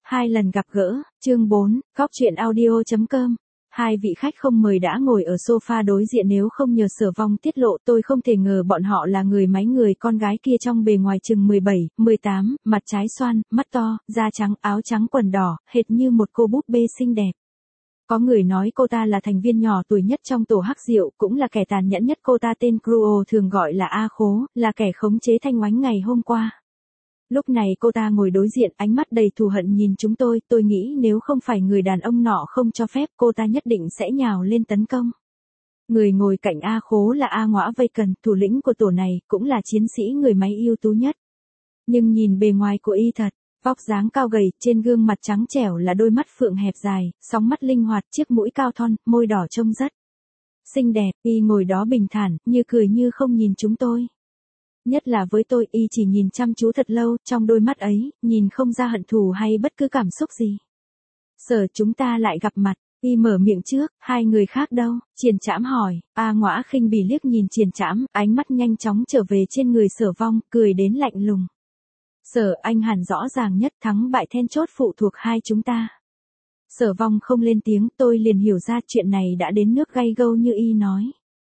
Hai lần gặp gỡ, chương 4, góc chuyện audio.com. Hai vị khách không mời đã ngồi ở sofa đối diện, nếu không nhờ Sở Vong tiết lộ tôi không thể ngờ bọn họ là người máy người con gái kia trong bề ngoài chừng 17, 18, mặt trái xoan, mắt to, da trắng, áo trắng quần đỏ, hệt như một cô búp bê xinh đẹp. Có người nói cô ta là thành viên nhỏ tuổi nhất trong tổ hắc diệu, cũng là kẻ tàn nhẫn nhất. Cô ta tên Cruel, thường gọi là A Khố, là kẻ khống chế Thanh Oánh ngày hôm qua. Lúc này cô ta ngồi đối diện, ánh mắt đầy thù hận nhìn chúng tôi nghĩ nếu không phải người đàn ông nọ không cho phép, cô ta nhất định sẽ nhào lên tấn công. Người ngồi cạnh A Khố là A Ngõa Vây-cần, thủ lĩnh của tổ này, cũng là chiến sĩ người máy ưu tú nhất. Nhưng nhìn bề ngoài của y thật, vóc dáng cao gầy, trên gương mặt trắng trẻo là đôi mắt phượng hẹp dài, sóng mắt linh hoạt, chiếc mũi cao thon, môi đỏ trông rất xinh đẹp. Y ngồi đó bình thản, như cười như không nhìn chúng tôi. Nhất là với tôi, y chỉ nhìn chăm chú thật lâu, trong đôi mắt ấy, nhìn không ra hận thù hay bất cứ cảm xúc gì. Sở chúng ta lại gặp mặt, y mở miệng trước, hai người khác đâu? Triển Trảm hỏi. A Ngõa khinh bỉ liếc nhìn Triển Trảm, ánh mắt nhanh chóng trở về trên người Sở Vong, cười đến lạnh lùng. Sở, anh hẳn rõ ràng nhất, thắng bại then chốt phụ thuộc hai chúng ta. Sở Vong không lên tiếng, tôi liền hiểu ra chuyện này đã đến nước gay gâu như y nói.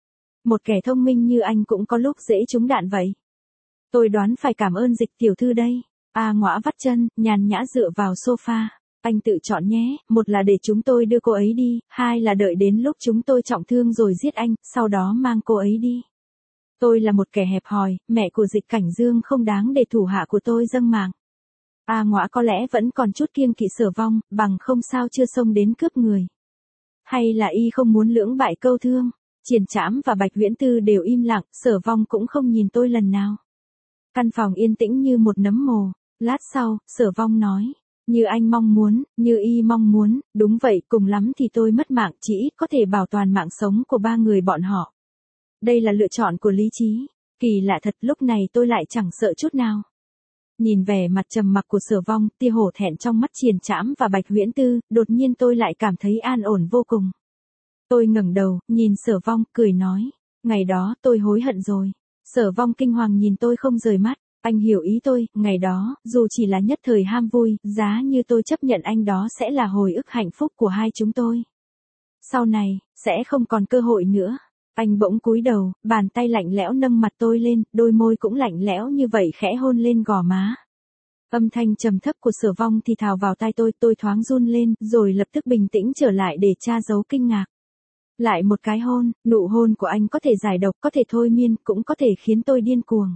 Một kẻ thông minh như anh cũng có lúc dễ trúng đạn vậy. Tôi đoán phải cảm ơn Dịch tiểu thư đây. A Ngõa vắt chân, nhàn nhã dựa vào sofa. Anh tự chọn nhé, một là để chúng tôi đưa cô ấy đi, hai là đợi đến lúc chúng tôi trọng thương rồi giết anh, sau đó mang cô ấy đi. Tôi là một kẻ hẹp hòi, mẹ của Dịch Cảnh Dương không đáng để thủ hạ của tôi dâng mạng. A Ngõa có lẽ vẫn còn chút kiêng kỵ Sở Vong, bằng không sao chưa xông đến cướp người. Hay là y không muốn lưỡng bại câu thương. Triển Trảm và Bạch Viễn Tư đều im lặng, Sở Vong cũng không nhìn tôi lần nào. Căn phòng yên tĩnh như một nấm mồ. Lát sau, Sở Vong nói. Như anh mong muốn, như y mong muốn, đúng vậy, cùng lắm thì tôi mất mạng, chỉ ít có thể bảo toàn mạng sống của ba người bọn họ. Đây là lựa chọn của lý trí. Kỳ lạ thật, lúc này tôi lại chẳng sợ chút nào. Nhìn vẻ mặt trầm mặc của Sở Vong, tia hổ thẹn trong mắt Triển Trảm và Bạch Viễn Tư, đột nhiên tôi lại cảm thấy an ổn vô cùng. Tôi ngẩng đầu, nhìn Sở Vong, cười nói. Ngày đó, tôi hối hận rồi. Sở Vong kinh hoàng nhìn tôi không rời mắt. Anh hiểu ý tôi, ngày đó, dù chỉ là nhất thời ham vui, giá như tôi chấp nhận anh đó sẽ là hồi ức hạnh phúc của hai chúng tôi. Sau này, sẽ không còn cơ hội nữa. Anh bỗng cúi đầu, bàn tay lạnh lẽo nâng mặt tôi lên, đôi môi cũng lạnh lẽo như vậy khẽ hôn lên gò má. Âm thanh trầm thấp của Sở Vong thì thào vào tai tôi thoáng run lên, rồi lập tức bình tĩnh trở lại để tra giấu kinh ngạc. Lại một cái hôn, nụ hôn của anh có thể giải độc, có thể thôi miên, cũng có thể khiến tôi điên cuồng.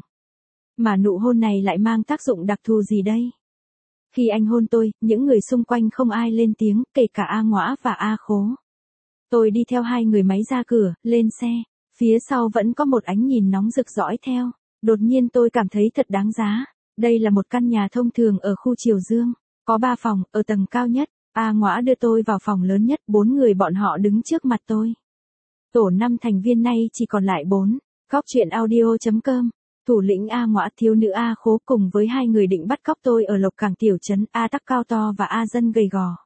Mà nụ hôn này lại mang tác dụng đặc thù gì đây? Khi anh hôn tôi, những người xung quanh không ai lên tiếng, kể cả A Ngõa và A Khố. Tôi đi theo hai người máy ra cửa, lên xe. Phía sau vẫn có một ánh nhìn nóng rực dõi theo. Đột nhiên tôi cảm thấy thật đáng giá. Đây là một căn nhà thông thường ở khu Triều Dương. Có 3 phòng, ở tầng cao nhất. A Ngõa đưa tôi vào phòng lớn nhất, 4 người bọn họ đứng trước mặt tôi. Tổ 5 thành viên nay chỉ còn lại 4. Góc chuyện audio.com. Thủ lĩnh A Ngõa, thiếu nữ A Khố cùng với hai người định bắt cóc tôi ở Lộc Cảng tiểu trấn, A Tắc cao to và A Dân gầy gò.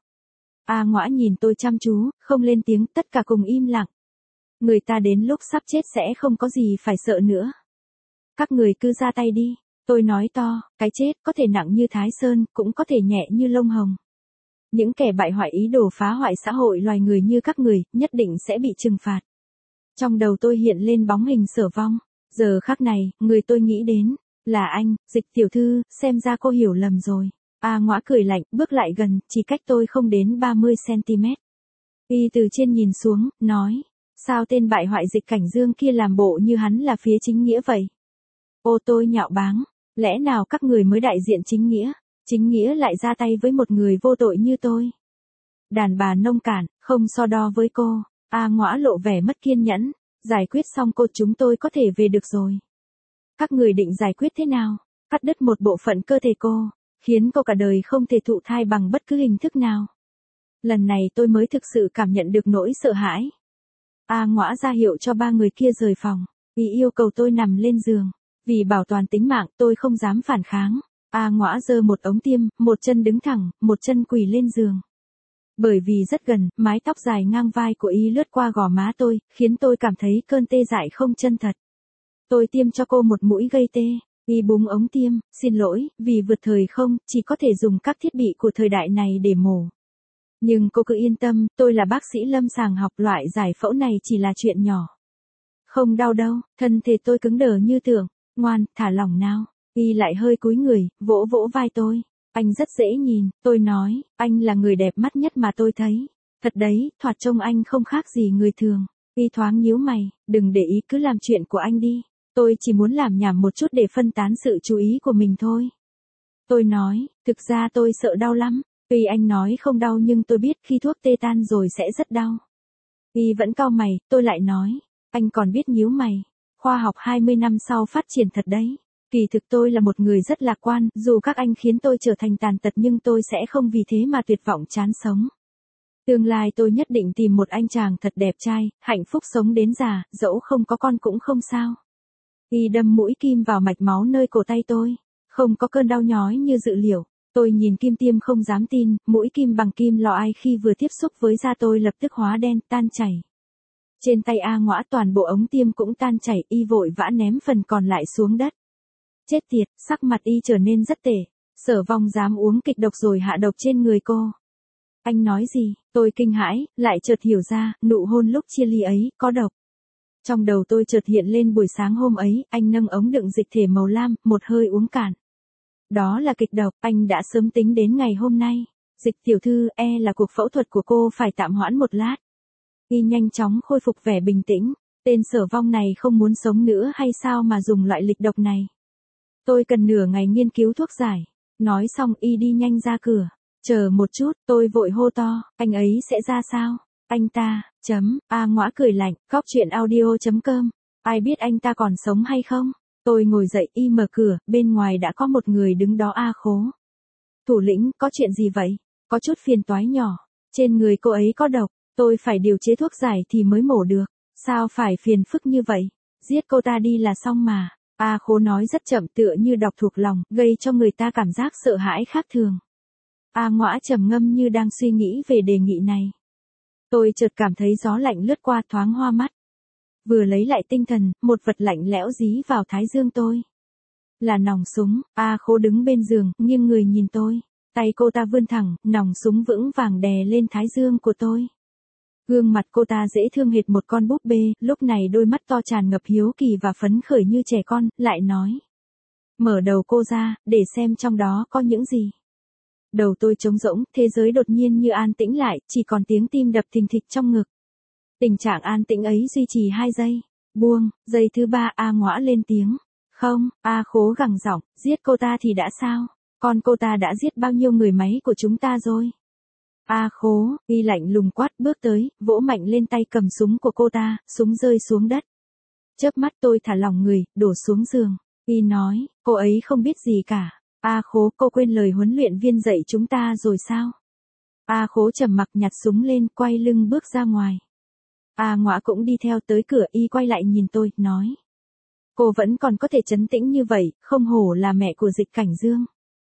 A Ngõa nhìn tôi chăm chú, không lên tiếng, tất cả cùng im lặng. Người ta đến lúc sắp chết sẽ không có gì phải sợ nữa. Các người cứ ra tay đi, tôi nói to, cái chết có thể nặng như Thái Sơn, cũng có thể nhẹ như lông hồng. Những kẻ bại hoại ý đồ phá hoại xã hội loài người như các người, nhất định sẽ bị trừng phạt. Trong đầu tôi hiện lên bóng hình Sở Vong. Giờ khắc này, người tôi nghĩ đến, là anh, Dịch tiểu thư, xem ra cô hiểu lầm rồi. A Ngõa cười lạnh, bước lại gần, chỉ cách tôi không đến 30cm. Y từ trên nhìn xuống, nói, sao tên bại hoại Dịch Cảnh Dương kia làm bộ như hắn là phía chính nghĩa vậy? Ô tôi nhạo báng, lẽ nào các người mới đại diện chính nghĩa lại ra tay với một người vô tội như tôi? Đàn bà nông cạn, không so đo với cô. A Ngõa lộ vẻ mất kiên nhẫn. Giải quyết xong cô, chúng tôi có thể về được rồi. Các người định giải quyết thế nào? Cắt đứt một bộ phận cơ thể cô, khiến cô cả đời không thể thụ thai bằng bất cứ hình thức nào. Lần này tôi mới thực sự cảm nhận được nỗi sợ hãi. A Ngõa ra hiệu cho 3 người kia rời phòng. Y yêu cầu tôi nằm lên giường. Vì bảo toàn tính mạng, tôi không dám phản kháng. A Ngõa giơ một ống tiêm, một chân đứng thẳng, một chân quỳ lên giường. Bởi vì rất gần, mái tóc dài ngang vai của y lướt qua gò má tôi, khiến tôi cảm thấy cơn tê dại không chân thật. Tôi tiêm cho cô một mũi gây tê. Y búng ống tiêm, xin lỗi, vì vượt thời không, chỉ có thể dùng các thiết bị của thời đại này để mổ. Nhưng cô cứ yên tâm, tôi là bác sĩ lâm sàng học, loại giải phẫu này chỉ là chuyện nhỏ. Không đau đâu, thân thể tôi cứng đờ như tượng, ngoan, thả lỏng nào. Y lại hơi cúi người, vỗ vỗ vai tôi. Anh rất dễ nhìn, tôi nói, anh là người đẹp mắt nhất mà tôi thấy. Thật đấy, thoạt trông anh không khác gì người thường. Y thoáng nhíu mày, đừng để ý, cứ làm chuyện của anh đi. Tôi chỉ muốn làm nhảm một chút để phân tán sự chú ý của mình thôi. Tôi nói, thực ra tôi sợ đau lắm. Tuy anh nói không đau nhưng tôi biết khi thuốc tê tan rồi sẽ rất đau. Y vẫn cau mày, tôi lại nói, anh còn biết nhíu mày. Khoa học 20 năm sau phát triển thật đấy. Kỳ thực tôi là một người rất lạc quan, dù các anh khiến tôi trở thành tàn tật nhưng tôi sẽ không vì thế mà tuyệt vọng chán sống. Tương lai tôi nhất định tìm một anh chàng thật đẹp trai, hạnh phúc sống đến già, dẫu không có con cũng không sao. Y đâm mũi kim vào mạch máu nơi cổ tay tôi, không có cơn đau nhói như dự liệu. Tôi nhìn kim tiêm không dám tin, mũi kim bằng kim loại khi vừa tiếp xúc với da tôi lập tức hóa đen, tan chảy. Trên tay A Ngõa toàn bộ ống tiêm cũng tan chảy, y vội vã ném phần còn lại xuống đất. Chết tiệt, sắc mặt y trở nên rất tệ. Sở Vong dám uống kịch độc rồi hạ độc trên người cô. Anh nói gì? Tôi kinh hãi, lại chợt hiểu ra, nụ hôn lúc chia ly ấy, có độc. Trong đầu tôi chợt hiện lên buổi sáng hôm ấy, anh nâng ống đựng dịch thể màu lam, một hơi uống cạn. Đó là kịch độc, anh đã sớm tính đến ngày hôm nay. Dịch tiểu thư, là cuộc phẫu thuật của cô phải tạm hoãn một lát. Y nhanh chóng khôi phục vẻ bình tĩnh. Tên Sở Vong này không muốn sống nữa hay sao mà dùng loại lịch độc này? Tôi cần nửa ngày nghiên cứu thuốc giải. Nói xong y đi nhanh ra cửa. Chờ một chút, tôi vội hô to, anh ấy sẽ ra sao? Anh ta, A Ngõa cười lạnh, cóc.audio.com. Ai biết anh ta còn sống hay không? Tôi ngồi dậy, y mở cửa, bên ngoài đã có một người đứng đó. A Khố. Thủ lĩnh, có chuyện gì vậy? Có chút phiền toái nhỏ. Trên người cô ấy có độc, tôi phải điều chế thuốc giải thì mới mổ được. Sao phải phiền phức như vậy? Giết cô ta đi là xong mà. A Khố nói rất chậm, tựa như đọc thuộc lòng, gây cho người ta cảm giác sợ hãi khác thường. A Ngõa trầm ngâm như đang suy nghĩ về đề nghị này. Tôi chợt cảm thấy gió lạnh lướt qua, thoáng hoa mắt. Vừa lấy lại tinh thần, một vật lạnh lẽo dí vào thái dương tôi. Là nòng súng. A Khố đứng bên giường, nghiêng người nhìn tôi. Tay cô ta vươn thẳng, nòng súng vững vàng đè lên thái dương của tôi. Gương mặt cô ta dễ thương hệt một con búp bê, lúc này đôi mắt to tràn ngập hiếu kỳ và phấn khởi như trẻ con, lại nói. Mở đầu cô ra, để xem trong đó có những gì. Đầu tôi trống rỗng, thế giới đột nhiên như an tĩnh lại, chỉ còn tiếng tim đập thình thịch trong ngực. Tình trạng an tĩnh ấy duy trì 2 giây. Buông, giây thứ 3 A Ngõa lên tiếng. Không, A Khố gằn giọng, giết cô ta thì đã sao? Còn cô ta đã giết bao nhiêu người máy của chúng ta rồi? A Khố, y lạnh lùng quát, bước tới, vỗ mạnh lên tay cầm súng của cô ta, súng rơi xuống đất. Chớp mắt tôi thả lỏng người, đổ xuống giường. Y nói, cô ấy không biết gì cả. A Khố, cô quên lời huấn luyện viên dạy chúng ta rồi sao? A Khố trầm mặc nhặt súng lên, quay lưng bước ra ngoài. A Ngõa cũng đi theo tới cửa, y quay lại nhìn tôi, nói. Cô vẫn còn có thể trấn tĩnh như vậy, không hổ là mẹ của Dịch Cảnh Dương.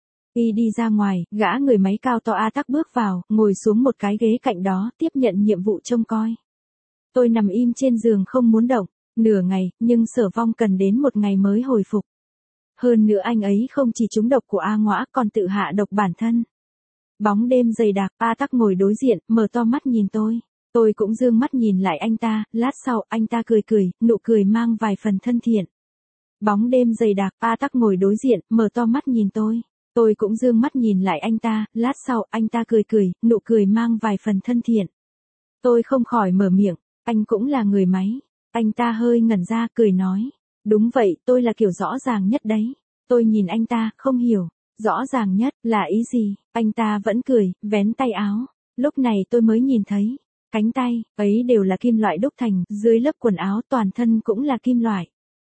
Y đi ra ngoài, gã người máy cao to A Tắc bước vào, ngồi xuống một cái ghế cạnh đó, tiếp nhận nhiệm vụ trông coi. Tôi nằm im trên giường không muốn động, nửa ngày, nhưng Sở Vong cần đến một ngày mới hồi phục. Hơn nữa anh ấy không chỉ trúng độc của A Ngõa còn tự hạ độc bản thân. Bóng đêm dày đặc, A Tắc ngồi đối diện, mở to mắt nhìn tôi. Tôi cũng dương mắt nhìn lại anh ta, lát sau anh ta cười cười, nụ cười mang vài phần thân thiện. Bóng đêm dày đặc, A Tắc ngồi đối diện, mở to mắt nhìn tôi. Tôi cũng dương mắt nhìn lại anh ta, lát sau anh ta cười cười, nụ cười mang vài phần thân thiện. Tôi không khỏi mở miệng, anh cũng là người máy. Anh ta hơi ngẩn ra, cười nói. Đúng vậy, tôi là kiểu rõ ràng nhất đấy. Tôi nhìn anh ta, không hiểu. Rõ ràng nhất, là ý gì? Anh ta vẫn cười, vén tay áo. Lúc này tôi mới nhìn thấy. Cánh tay, ấy đều là kim loại đúc thành, dưới lớp quần áo toàn thân cũng là kim loại.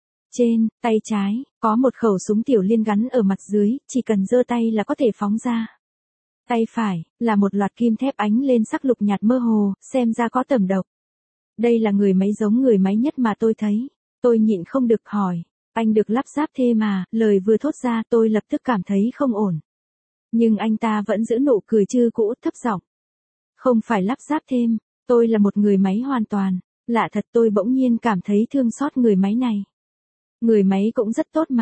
Trên, tay trái, có một khẩu súng tiểu liên gắn ở mặt dưới, chỉ cần giơ tay là có thể phóng ra. Tay phải, là một loạt kim thép ánh lên sắc lục nhạt mơ hồ, xem ra có tẩm độc. Đây là người máy giống người máy nhất mà tôi thấy. Tôi nhịn không được hỏi, anh được lắp ráp thêm mà, lời vừa thốt ra tôi lập tức cảm thấy không ổn. Nhưng anh ta vẫn giữ nụ cười chư cũ, thấp giọng. Không phải lắp ráp thêm, tôi là một người máy hoàn toàn. Lạ thật, tôi bỗng nhiên cảm thấy thương xót người máy này. Người máy cũng rất tốt mà.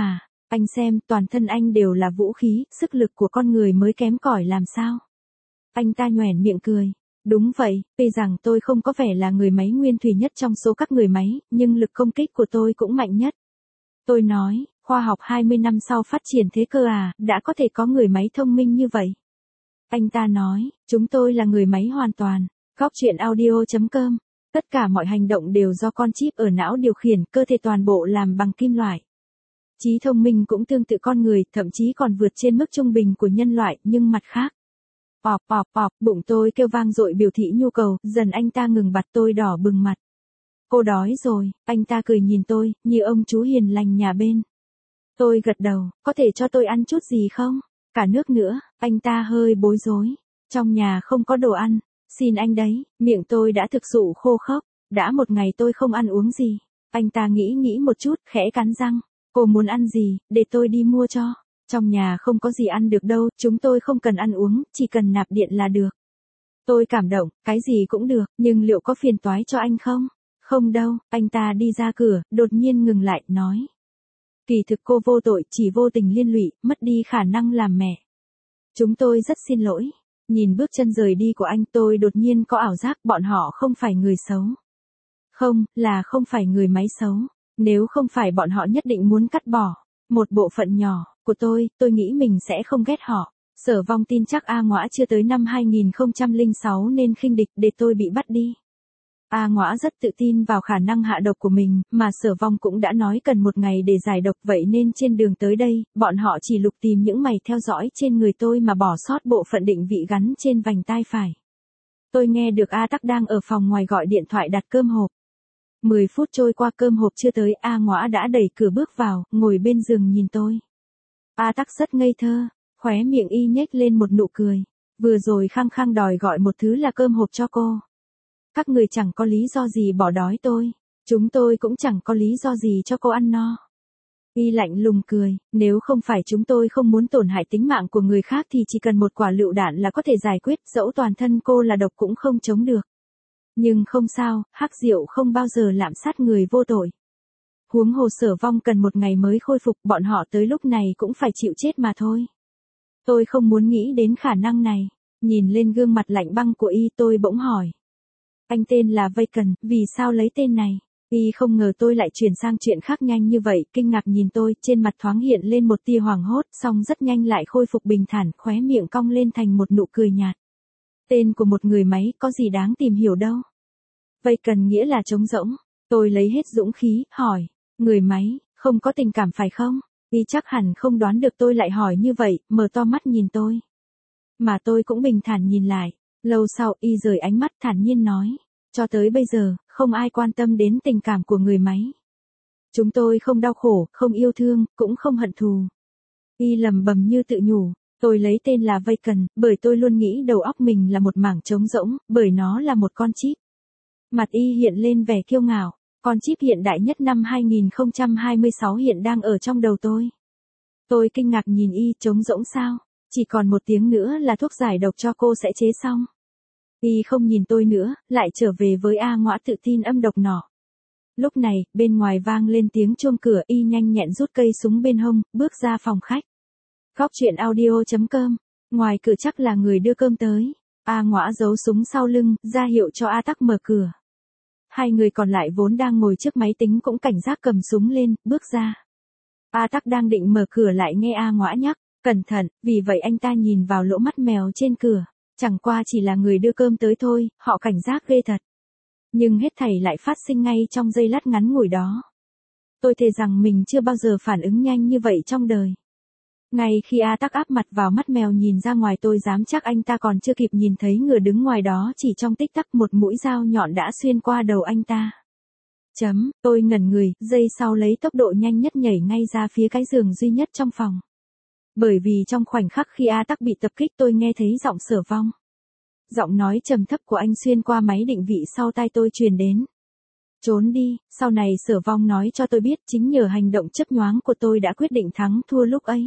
Anh xem, toàn thân anh đều là vũ khí, sức lực của con người mới kém cỏi làm sao? Anh ta nhoẻn miệng cười. Đúng vậy, tuy rằng tôi không có vẻ là người máy nguyên thủy nhất trong số các người máy, nhưng lực công kích của tôi cũng mạnh nhất. Tôi nói, khoa học 20 năm sau phát triển thế cơ à, đã có thể có người máy thông minh như vậy. Anh ta nói, chúng tôi là người máy hoàn toàn. Góc truyện audio.com. Tất cả mọi hành động đều do con chip ở não điều khiển, cơ thể toàn bộ làm bằng kim loại. Trí thông minh cũng tương tự con người, thậm chí còn vượt trên mức trung bình của nhân loại, nhưng mặt khác. Pọp pọp pọp, bụng tôi kêu vang dội biểu thị nhu cầu, dần anh ta ngừng bặt, tôi đỏ bừng mặt. Cô đói rồi, anh ta cười nhìn tôi, như ông chú hiền lành nhà bên. Tôi gật đầu, có thể cho tôi ăn chút gì không? Cả nước nữa, anh ta hơi bối rối. Trong nhà không có đồ ăn, xin anh đấy, miệng tôi đã thực sự khô khốc, đã một ngày tôi không ăn uống gì. Anh ta nghĩ một chút, khẽ cắn răng. Cô muốn ăn gì, để tôi đi mua cho. Trong nhà không có gì ăn được đâu, chúng tôi không cần ăn uống, chỉ cần nạp điện là được. Tôi cảm động, cái gì cũng được, nhưng liệu có phiền toái cho anh không? Không đâu, anh ta đi ra cửa, đột nhiên ngừng lại, nói. Kỳ thực cô vô tội, chỉ vô tình liên lụy, mất đi khả năng làm mẹ. Chúng tôi rất xin lỗi. Nhìn bước chân rời đi của anh, tôi đột nhiên có ảo giác bọn họ không phải người xấu. Không, là không phải người máy xấu. Nếu không phải bọn họ nhất định muốn cắt bỏ một bộ phận nhỏ của tôi nghĩ mình sẽ không ghét họ. Sở Vong tin chắc A Ngõa chưa tới năm 2006 nên khinh địch để tôi bị bắt đi. A Ngõa rất tự tin vào khả năng hạ độc của mình, mà Sở Vong cũng đã nói cần một ngày để giải độc, vậy nên trên đường tới đây, bọn họ chỉ lục tìm những mày theo dõi trên người tôi mà bỏ sót bộ phận định vị gắn trên vành tai phải. Tôi nghe được A Tắc đang ở phòng ngoài gọi điện thoại đặt cơm hộp. 10 phút trôi qua cơm hộp chưa tới, A Ngõa đã đẩy cửa bước vào, ngồi bên giường nhìn tôi. A Tắc rất ngây thơ, khóe miệng y nhếch lên một nụ cười. Vừa rồi khăng khăng đòi gọi một thứ là cơm hộp cho cô. Các người chẳng có lý do gì bỏ đói tôi. Chúng tôi cũng chẳng có lý do gì cho cô ăn no. Y lạnh lùng cười, nếu không phải chúng tôi không muốn tổn hại tính mạng của người khác thì chỉ cần một quả lựu đạn là có thể giải quyết, dẫu toàn thân cô là độc cũng không chống được. Nhưng không sao, hắc rượu không bao giờ lạm sát người vô tội. Huống hồ Sở Vong cần một ngày mới khôi phục, bọn họ tới lúc này cũng phải chịu chết mà thôi. Tôi không muốn nghĩ đến khả năng này. Nhìn lên gương mặt lạnh băng của y, tôi bỗng hỏi. Anh tên là Bacon, vì sao lấy tên này? Y không ngờ tôi lại chuyển sang chuyện khác nhanh như vậy, kinh ngạc nhìn tôi, trên mặt thoáng hiện lên một tia hoảng hốt, song rất nhanh lại khôi phục bình thản, khóe miệng cong lên thành một nụ cười nhạt. Tên của một người máy, có gì đáng tìm hiểu đâu. Bacon nghĩa là trống rỗng. Tôi lấy hết dũng khí, hỏi. Người máy, không có tình cảm phải không? Y chắc hẳn không đoán được tôi lại hỏi như vậy, mở to mắt nhìn tôi. Mà tôi cũng bình thản nhìn lại. Lâu sau, y rời ánh mắt thản nhiên nói. Cho tới bây giờ, không ai quan tâm đến tình cảm của người máy. Chúng tôi không đau khổ, không yêu thương, cũng không hận thù. Y lầm bầm như tự nhủ. Tôi lấy tên là Bacon, bởi tôi luôn nghĩ đầu óc mình là một mảng trống rỗng, bởi nó là một con chip. Mặt y hiện lên vẻ kiêu ngạo. Con chip hiện đại nhất năm 2026 hiện đang ở trong đầu tôi. Tôi kinh ngạc nhìn y, trống rỗng sao? Chỉ còn một tiếng nữa là thuốc giải độc cho cô sẽ chế xong. Y không nhìn tôi nữa, lại trở về với A Ngõa tự tin âm độc nọ. Lúc này, bên ngoài vang lên tiếng chuông cửa, y nhanh nhẹn rút cây súng bên hông, bước ra phòng khách. Góc truyện audio.com. Ngoài cửa chắc là người đưa cơm tới. A Ngõa giấu súng sau lưng, ra hiệu cho A Tắc mở cửa. Hai người còn lại vốn đang ngồi trước máy tính cũng cảnh giác cầm súng lên, bước ra. A Tắc đang định mở cửa lại nghe A Ngõa nhắc, cẩn thận, vì vậy anh ta nhìn vào lỗ mắt mèo trên cửa. Chẳng qua chỉ là người đưa cơm tới thôi, họ cảnh giác ghê thật. Nhưng hết thảy lại phát sinh ngay trong giây lát ngắn ngủi đó. Tôi thề rằng mình chưa bao giờ phản ứng nhanh như vậy trong đời. Ngay khi A Tắc áp mặt vào mắt mèo nhìn ra ngoài, tôi dám chắc anh ta còn chưa kịp nhìn thấy người đứng ngoài đó, chỉ trong tích tắc một mũi dao nhọn đã xuyên qua đầu anh ta. Tôi ngẩn người, giây sau lấy tốc độ nhanh nhất nhảy ngay ra phía cái giường duy nhất trong phòng. Bởi vì trong khoảnh khắc khi A Tắc bị tập kích tôi nghe thấy giọng Sở Vong. Giọng nói trầm thấp của anh xuyên qua máy định vị sau tai tôi truyền đến. Trốn đi, sau này Sở Vong nói cho tôi biết chính nhờ hành động chớp nhoáng của tôi đã quyết định thắng thua lúc ấy.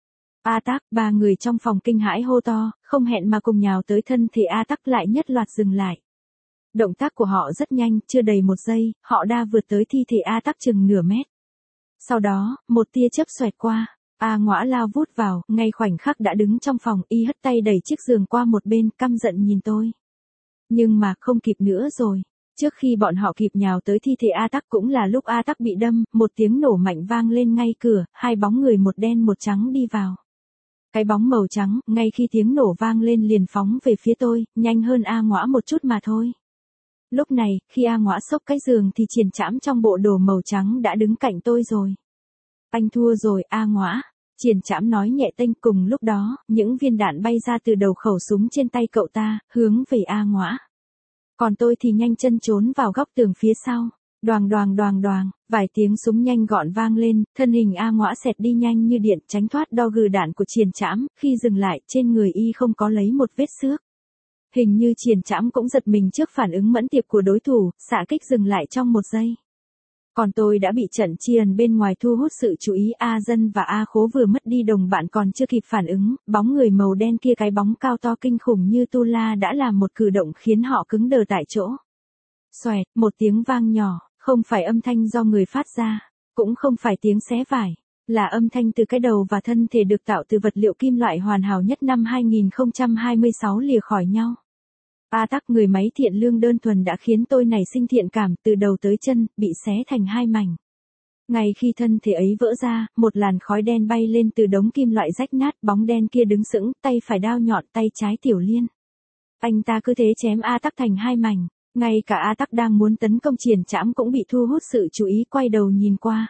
A Tắc, ba người trong phòng kinh hãi hô to, không hẹn mà cùng nhào tới thân thì A Tắc lại nhất loạt dừng lại. Động tác của họ rất nhanh, chưa đầy một giây, họ đã vượt tới thi thể A Tắc chừng nửa mét. Sau đó, một tia chớp xoẹt qua. A Ngõa lao vút vào, ngay khoảnh khắc đã đứng trong phòng, y hất tay đẩy chiếc giường qua một bên, căm giận nhìn tôi. Nhưng mà không kịp nữa rồi. Trước khi bọn họ kịp nhào tới thi thể A Tắc cũng là lúc A Tắc bị đâm, một tiếng nổ mạnh vang lên ngay cửa, hai bóng người một đen một trắng đi vào. Cái bóng màu trắng, ngay khi tiếng nổ vang lên liền phóng về phía tôi, nhanh hơn A Ngõa một chút mà thôi. Lúc này, khi A Ngõa xốc cái giường thì Triển Trảm trong bộ đồ màu trắng đã đứng cạnh tôi rồi. Anh thua rồi A Ngõa. Triển Trảm nói nhẹ tênh, cùng lúc đó, những viên đạn bay ra từ đầu khẩu súng trên tay cậu ta, hướng về A Ngõa. Còn tôi thì nhanh chân trốn vào góc tường phía sau. Đoàng đoàng đoàng đoàng, vài tiếng súng nhanh gọn vang lên, thân hình A Ngõa xẹt đi nhanh như điện, tránh thoát đo gừ đạn của Triển Trảm, khi dừng lại, trên người y không có lấy một vết xước. Hình như Triển Trảm cũng giật mình trước phản ứng mẫn tiệp của đối thủ, xạ kích dừng lại trong một giây. Còn tôi đã bị trận Chiền bên ngoài thu hút sự chú ý. A Dân và A Khố vừa mất đi đồng bạn còn chưa kịp phản ứng, bóng người màu đen kia, cái bóng cao to kinh khủng như tu la, đã làm một cử động khiến họ cứng đờ tại chỗ. Xoẹt, một tiếng vang nhỏ, không phải âm thanh do người phát ra, cũng không phải tiếng xé vải, là âm thanh từ cái đầu và thân thể được tạo từ vật liệu kim loại hoàn hảo nhất năm 2026 lìa khỏi nhau. A Tắc, người máy thiện lương đơn thuần, đã khiến tôi nảy sinh thiện cảm, từ đầu tới chân, bị xé thành hai mảnh. Ngay khi thân thể ấy vỡ ra, một làn khói đen bay lên từ đống kim loại rách nát, bóng đen kia đứng sững, tay phải đao nhọn, tay trái tiểu liên. Anh ta cứ thế chém A Tắc thành hai mảnh, ngay cả A Tắc đang muốn tấn công Triển Trảm cũng bị thu hút sự chú ý, quay đầu nhìn qua.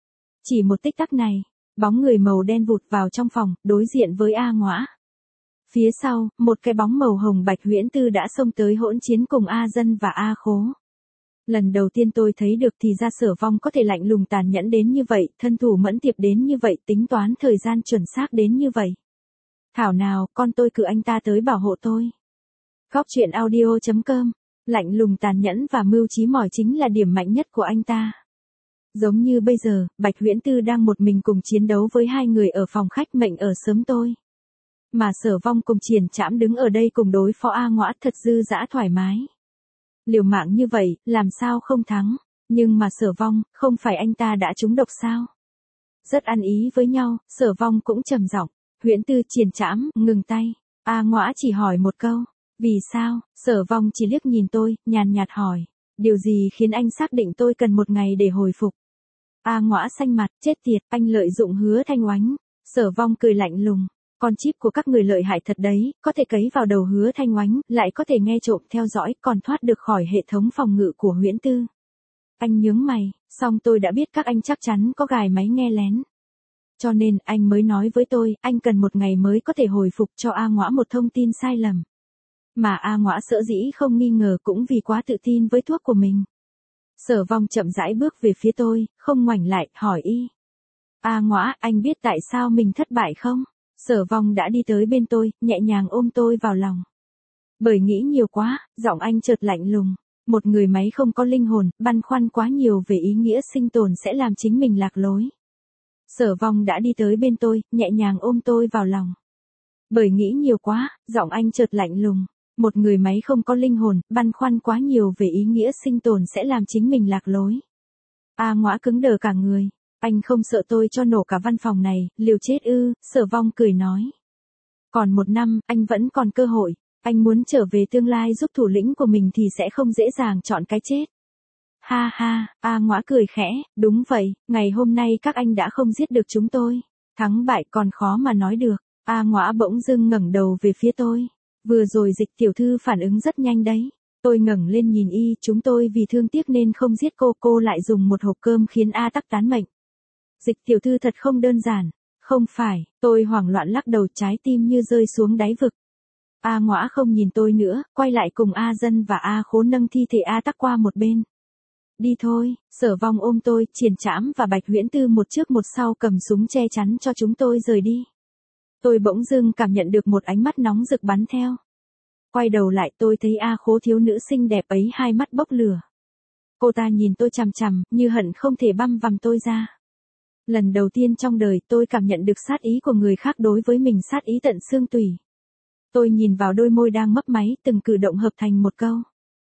Chỉ một tích tắc này, bóng người màu đen vụt vào trong phòng, đối diện với A Ngõa. Phía sau, một cái bóng màu hồng bạch Huyễn Tư đã xông tới hỗn chiến cùng A Dân và A Khố. Lần đầu tiên tôi thấy được thì ra Sở Vong có thể lạnh lùng tàn nhẫn đến như vậy, thân thủ mẫn tiệp đến như vậy, tính toán thời gian chuẩn xác đến như vậy. Thảo nào, con tôi cử anh ta tới bảo hộ tôi. Góc truyện audio.com. Lạnh lùng tàn nhẫn và mưu trí mỏi chính là điểm mạnh nhất của anh ta. Giống như bây giờ, Bạch Huyễn Tư đang một mình cùng chiến đấu với hai người ở phòng khách mệnh ở sớm tôi. Mà Sở Vong cùng Triển Trảm đứng ở đây cùng đối phó A Ngõa, thật dư dã thoải mái. Liều mạng như vậy, làm sao không thắng, nhưng mà Sở Vong, không phải anh ta đã trúng độc sao? Rất ăn ý với nhau, Sở Vong cũng trầm giọng, Huyễn Tư, Triển Trảm, ngừng tay. A Ngõa chỉ hỏi một câu, vì sao? Sở Vong chỉ liếc nhìn tôi, nhàn nhạt hỏi, điều gì khiến anh xác định tôi cần một ngày để hồi phục? A Ngõa xanh mặt, chết tiệt, anh lợi dụng Hứa Thanh Oánh. Sở Vong cười lạnh lùng. Con chip của các người lợi hại thật đấy, có thể cấy vào đầu Hứa Thanh Oánh, lại có thể nghe trộm theo dõi, còn thoát được khỏi hệ thống phòng ngự của Huyễn Tư. Anh nhướng mày, song tôi đã biết các anh chắc chắn có gài máy nghe lén. Cho nên, anh mới nói với tôi, anh cần một ngày mới có thể hồi phục, cho A Ngõa một thông tin sai lầm. Mà A Ngõa sở dĩ không nghi ngờ cũng vì quá tự tin với thuốc của mình. Sở Vong chậm rãi bước về phía tôi, không ngoảnh lại, hỏi y. A Ngõa, anh biết tại sao mình thất bại không? Sở Vong đã đi tới bên tôi, nhẹ nhàng ôm tôi vào lòng. Bởi nghĩ nhiều quá, giọng anh chợt lạnh lùng. Một người máy không có linh hồn, băn khoăn quá nhiều về ý nghĩa sinh tồn sẽ làm chính mình lạc lối. Sở Vong đã đi tới bên tôi, nhẹ nhàng ôm tôi vào lòng. Bởi nghĩ nhiều quá, giọng anh chợt lạnh lùng. Một người máy không có linh hồn, băn khoăn quá nhiều về ý nghĩa sinh tồn sẽ làm chính mình lạc lối. A Ngõa cứng đờ cả người. Anh không sợ tôi cho nổ cả văn phòng này, liều chết ư? Sở Vong cười nói. Còn một năm, anh vẫn còn cơ hội. Anh muốn trở về tương lai giúp thủ lĩnh của mình thì sẽ không dễ dàng chọn cái chết. Ha ha, A Ngõa cười khẽ, đúng vậy, ngày hôm nay các anh đã không giết được chúng tôi. Thắng bại còn khó mà nói được. A Ngõa bỗng dưng ngẩng đầu về phía tôi. Vừa rồi Dịch tiểu thư phản ứng rất nhanh đấy. Tôi ngẩng lên nhìn y, chúng tôi vì thương tiếc nên không giết cô lại dùng một hộp cơm khiến A Tắc tán mệnh. Dịch tiểu thư thật không đơn giản. Không phải, tôi hoảng loạn lắc đầu, trái tim như rơi xuống đáy vực. A Ngõa không nhìn tôi nữa, quay lại cùng A Dân và A Khố nâng thi thể A Tắc qua một bên. Đi thôi. Sở Vong ôm tôi, Triển Trảm và Bạch Huyễn Tư một trước một sau cầm súng che chắn cho chúng tôi rời đi. Tôi bỗng dưng cảm nhận được một ánh mắt nóng rực bắn theo. Quay đầu lại tôi thấy A Khố thiếu nữ xinh đẹp ấy hai mắt bốc lửa. Cô ta nhìn tôi chằm chằm, như hận không thể băm vằm tôi ra. Lần đầu tiên trong đời tôi cảm nhận được sát ý của người khác đối với mình, sát ý tận xương tủy. Tôi nhìn vào đôi môi đang mấp máy, từng cử động hợp thành một câu.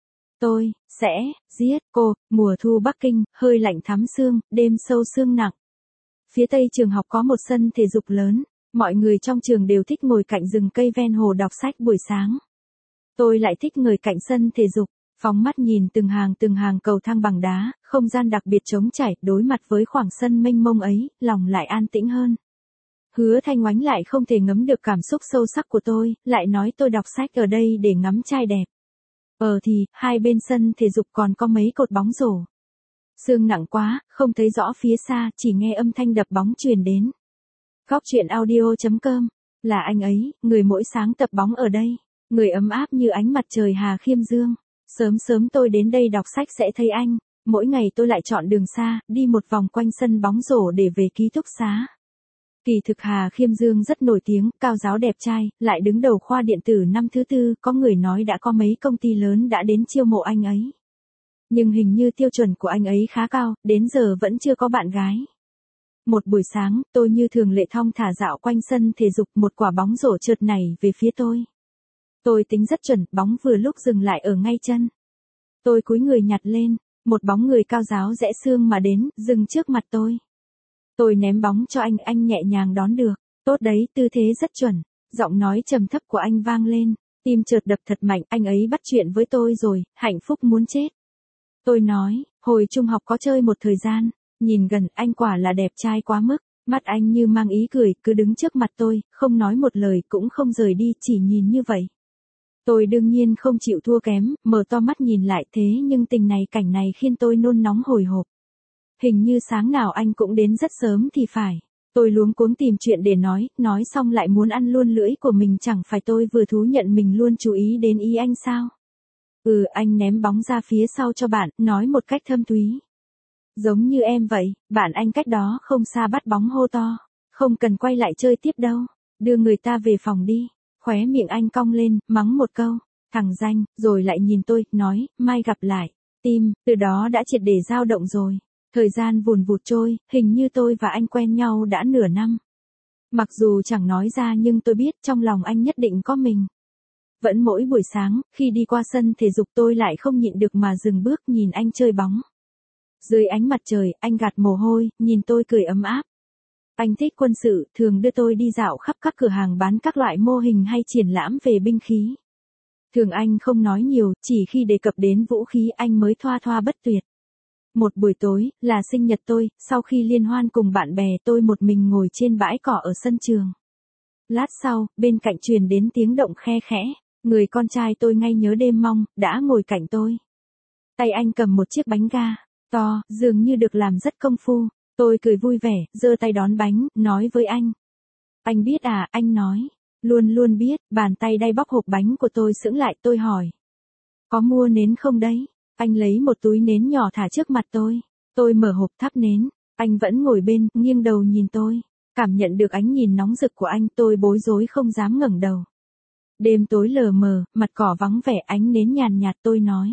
Tôi sẽ giết cô. Mùa thu Bắc Kinh, hơi lạnh thắm xương, đêm sâu sương nặng. Phía tây trường học có một sân thể dục lớn, mọi người trong trường đều thích ngồi cạnh rừng cây ven hồ đọc sách buổi sáng. Tôi lại thích ngồi cạnh sân thể dục, phóng mắt nhìn từng hàng cầu thang bằng đá, không gian đặc biệt trống trải, đối mặt với khoảng sân mênh mông ấy, lòng lại an tĩnh hơn. Hứa Thanh Oánh lại không thể ngấm được cảm xúc sâu sắc của tôi, lại nói tôi đọc sách ở đây để ngắm trai đẹp. Thì, hai bên sân thể dục còn có mấy cột bóng rổ. Sương nặng quá, không thấy rõ phía xa, chỉ nghe âm thanh đập bóng truyền đến. Góc truyện audio.com, là anh ấy, người mỗi sáng tập bóng ở đây, người ấm áp như ánh mặt trời Hà Khiêm Dương. Sớm sớm tôi đến đây đọc sách sẽ thấy anh, mỗi ngày tôi lại chọn đường xa, đi một vòng quanh sân bóng rổ để về ký túc xá. Kỳ thực Hà Khiêm Dương rất nổi tiếng, cao giáo đẹp trai, lại đứng đầu khoa điện tử năm thứ 4, có người nói đã có mấy công ty lớn đã đến chiêu mộ anh ấy. Nhưng hình như tiêu chuẩn của anh ấy khá cao, đến giờ vẫn chưa có bạn gái. Một buổi sáng, tôi như thường lệ thong thả dạo quanh sân thể dục, một quả bóng rổ chợt nảy về phía tôi. Tôi tính rất chuẩn, bóng vừa lúc dừng lại ở ngay chân. Tôi cúi người nhặt lên, một bóng người cao ráo rẽ xương mà đến, dừng trước mặt tôi. Tôi ném bóng cho anh nhẹ nhàng đón được. Tốt đấy, tư thế rất chuẩn. Giọng nói trầm thấp của anh vang lên, tim chợt đập thật mạnh, anh ấy bắt chuyện với tôi rồi, hạnh phúc muốn chết. Tôi nói, hồi trung học có chơi một thời gian, nhìn gần anh quả là đẹp trai quá mức, mắt anh như mang ý cười, cứ đứng trước mặt tôi, không nói một lời cũng không rời đi, chỉ nhìn như vậy. Tôi đương nhiên không chịu thua kém, mở to mắt nhìn lại, thế nhưng cảnh này khiến tôi nôn nóng hồi hộp. Hình như sáng nào anh cũng đến rất sớm thì phải. Tôi luống cuống tìm chuyện để nói xong lại muốn ăn luôn lưỡi của mình, chẳng phải tôi vừa thú nhận mình luôn chú ý đến ý anh sao? Anh ném bóng ra phía sau cho bạn, nói một cách thâm thúy. Giống như em vậy, bạn anh cách đó không xa bắt bóng hô to. Không cần quay lại chơi tiếp đâu, đưa người ta về phòng đi. Khóe miệng anh cong lên, mắng một câu, thằng danh, rồi lại nhìn tôi, nói, mai gặp lại. Tim, từ đó đã triệt để dao động rồi. Thời gian vùn vụt trôi, hình như tôi và anh quen nhau đã nửa năm. Mặc dù chẳng nói ra nhưng tôi biết trong lòng anh nhất định có mình. Vẫn mỗi buổi sáng, khi đi qua sân thể dục tôi lại không nhịn được mà dừng bước nhìn anh chơi bóng. Dưới ánh mặt trời, anh gạt mồ hôi, nhìn tôi cười ấm áp. Anh thích quân sự, thường đưa tôi đi dạo khắp các cửa hàng bán các loại mô hình hay triển lãm về binh khí. Thường anh không nói nhiều, chỉ khi đề cập đến vũ khí anh mới thoa thoa bất tuyệt. Một buổi tối, là sinh nhật tôi, sau khi liên hoan cùng bạn bè tôi một mình ngồi trên bãi cỏ ở sân trường. Lát sau, bên cạnh truyền đến tiếng động khe khẽ, người con trai tôi ngay nhớ đêm mong, đã ngồi cạnh tôi. Tay anh cầm một chiếc bánh ga, to, dường như được làm rất công phu. Tôi cười vui vẻ, giơ tay đón bánh, nói với anh. Anh biết à, anh nói. Luôn luôn biết, bàn tay đay bóc hộp bánh của tôi sững lại, tôi hỏi. Có mua nến không đấy? Anh lấy một túi nến nhỏ thả trước mặt tôi. Tôi mở hộp thắp nến, anh vẫn ngồi bên, nghiêng đầu nhìn tôi. Cảm nhận được ánh nhìn nóng rực của anh, tôi bối rối không dám ngẩng đầu. Đêm tối lờ mờ, mặt cỏ vắng vẻ, ánh nến nhàn nhạt, tôi nói.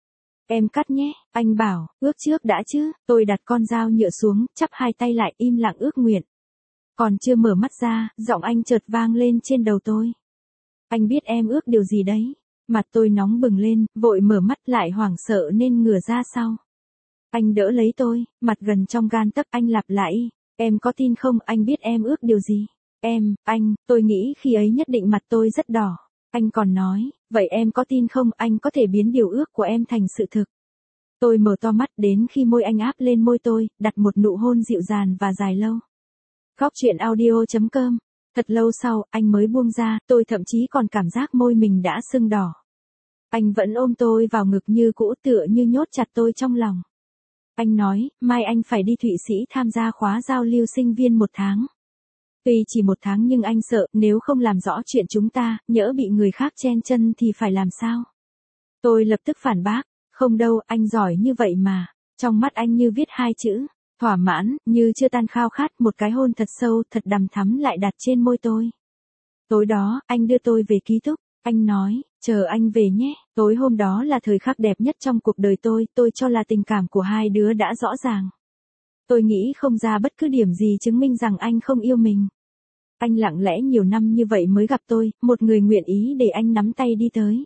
Em cắt nhé, anh bảo, ước trước đã chứ. Tôi đặt con dao nhựa xuống, chắp hai tay lại, im lặng ước nguyện. Còn chưa mở mắt ra, giọng anh chợt vang lên trên đầu tôi. Anh biết em ước điều gì đấy. Mặt tôi nóng bừng lên, vội mở mắt lại hoảng sợ nên ngửa ra sau. Anh đỡ lấy tôi, mặt gần trong gan tấc, anh lặp lại. Em có tin không, anh biết em ước điều gì? Anh, tôi nghĩ khi ấy nhất định mặt tôi rất đỏ. Anh còn nói, vậy em có tin không, anh có thể biến điều ước của em thành sự thực. Tôi mở to mắt đến khi môi anh áp lên môi tôi, đặt một nụ hôn dịu dàng và dài lâu. Góc truyện audio.com. Thật lâu sau, anh mới buông ra, tôi thậm chí còn cảm giác môi mình đã sưng đỏ. Anh vẫn ôm tôi vào ngực như cũ, tựa như nhốt chặt tôi trong lòng. Anh nói, mai anh phải đi Thụy Sĩ tham gia khóa giao lưu sinh viên 1 tháng. Tuy chỉ 1 tháng nhưng anh sợ, nếu không làm rõ chuyện chúng ta, nhỡ bị người khác chen chân thì phải làm sao? Tôi lập tức phản bác, không đâu, anh giỏi như vậy mà. Trong mắt anh như viết 2 chữ, thỏa mãn, như chưa tan khao khát, một cái hôn thật sâu, thật đằm thắm lại đặt trên môi tôi. Tối đó, anh đưa tôi về ký túc, anh nói, chờ anh về nhé. Tối hôm đó là thời khắc đẹp nhất trong cuộc đời tôi cho là tình cảm của hai đứa đã rõ ràng. Tôi nghĩ không ra bất cứ điểm gì chứng minh rằng anh không yêu mình. Anh lặng lẽ nhiều năm như vậy mới gặp tôi, một người nguyện ý để anh nắm tay đi tới.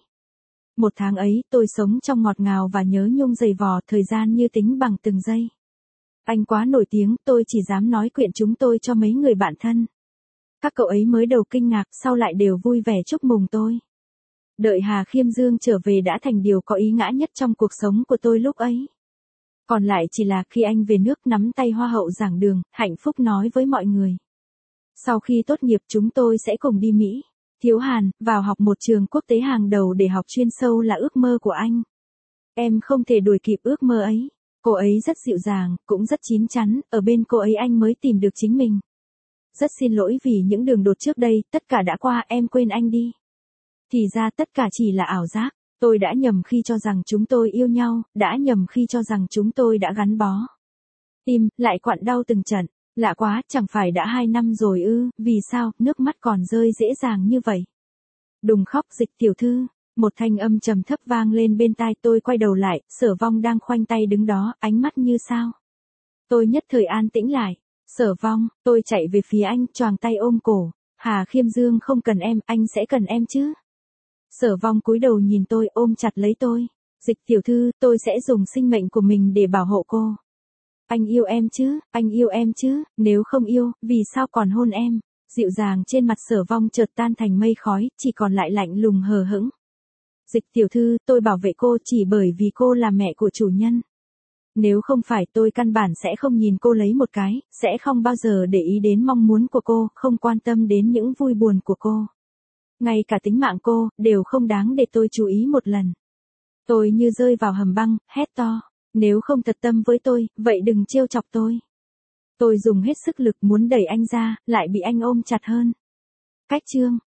1 tháng ấy, tôi sống trong ngọt ngào và nhớ nhung dày vò, thời gian như tính bằng từng giây. Anh quá nổi tiếng, tôi chỉ dám nói chuyện chúng tôi cho mấy người bạn thân. Các cậu ấy mới đầu kinh ngạc, sau lại đều vui vẻ chúc mừng tôi. Đợi Hà Khiêm Dương trở về đã thành điều có ý nghĩa nhất trong cuộc sống của tôi lúc ấy. Còn lại chỉ là khi anh về nước nắm tay Hoa hậu giảng đường, hạnh phúc nói với mọi người. Sau khi tốt nghiệp chúng tôi sẽ cùng đi Mỹ. Thiếu Hàn, vào học một trường quốc tế hàng đầu để học chuyên sâu là ước mơ của anh. Em không thể đuổi kịp ước mơ ấy. Cô ấy rất dịu dàng, cũng rất chín chắn, ở bên cô ấy anh mới tìm được chính mình. Rất xin lỗi vì những đường đột trước đây, tất cả đã qua, em quên anh đi. Thì ra tất cả chỉ là ảo giác. Tôi đã nhầm khi cho rằng chúng tôi yêu nhau, đã nhầm khi cho rằng chúng tôi đã gắn bó. Tim lại quặn đau từng trận. Lạ quá, chẳng phải đã 2 năm rồi ư, vì sao, nước mắt còn rơi dễ dàng như vậy. Đùng khóc Dịch tiểu thư, một thanh âm trầm thấp vang lên bên tai tôi quay đầu lại, Sở Vong đang khoanh tay đứng đó, ánh mắt như sao. Tôi nhất thời an tĩnh lại, Sở Vong, tôi chạy về phía anh, choàng tay ôm cổ, Hà Khiêm Dương không cần em, anh sẽ cần em chứ. Sở Vong cúi đầu nhìn tôi ôm chặt lấy tôi, Dịch tiểu thư, tôi sẽ dùng sinh mệnh của mình để bảo hộ cô. Anh yêu em chứ, anh yêu em chứ, nếu không yêu, vì sao còn hôn em? Dịu dàng trên mặt Sở Vong chợt tan thành mây khói, chỉ còn lại lạnh lùng hờ hững. Dịch tiểu thư, tôi bảo vệ cô chỉ bởi vì cô là mẹ của chủ nhân. Nếu không phải tôi căn bản sẽ không nhìn cô lấy một cái, sẽ không bao giờ để ý đến mong muốn của cô, không quan tâm đến những vui buồn của cô. Ngay cả tính mạng cô, đều không đáng để tôi chú ý một lần. Tôi như rơi vào hầm băng, hét to. Nếu không thật tâm với tôi, vậy đừng trêu chọc tôi. Tôi dùng hết sức lực muốn đẩy anh ra, lại bị anh ôm chặt hơn. Cách chương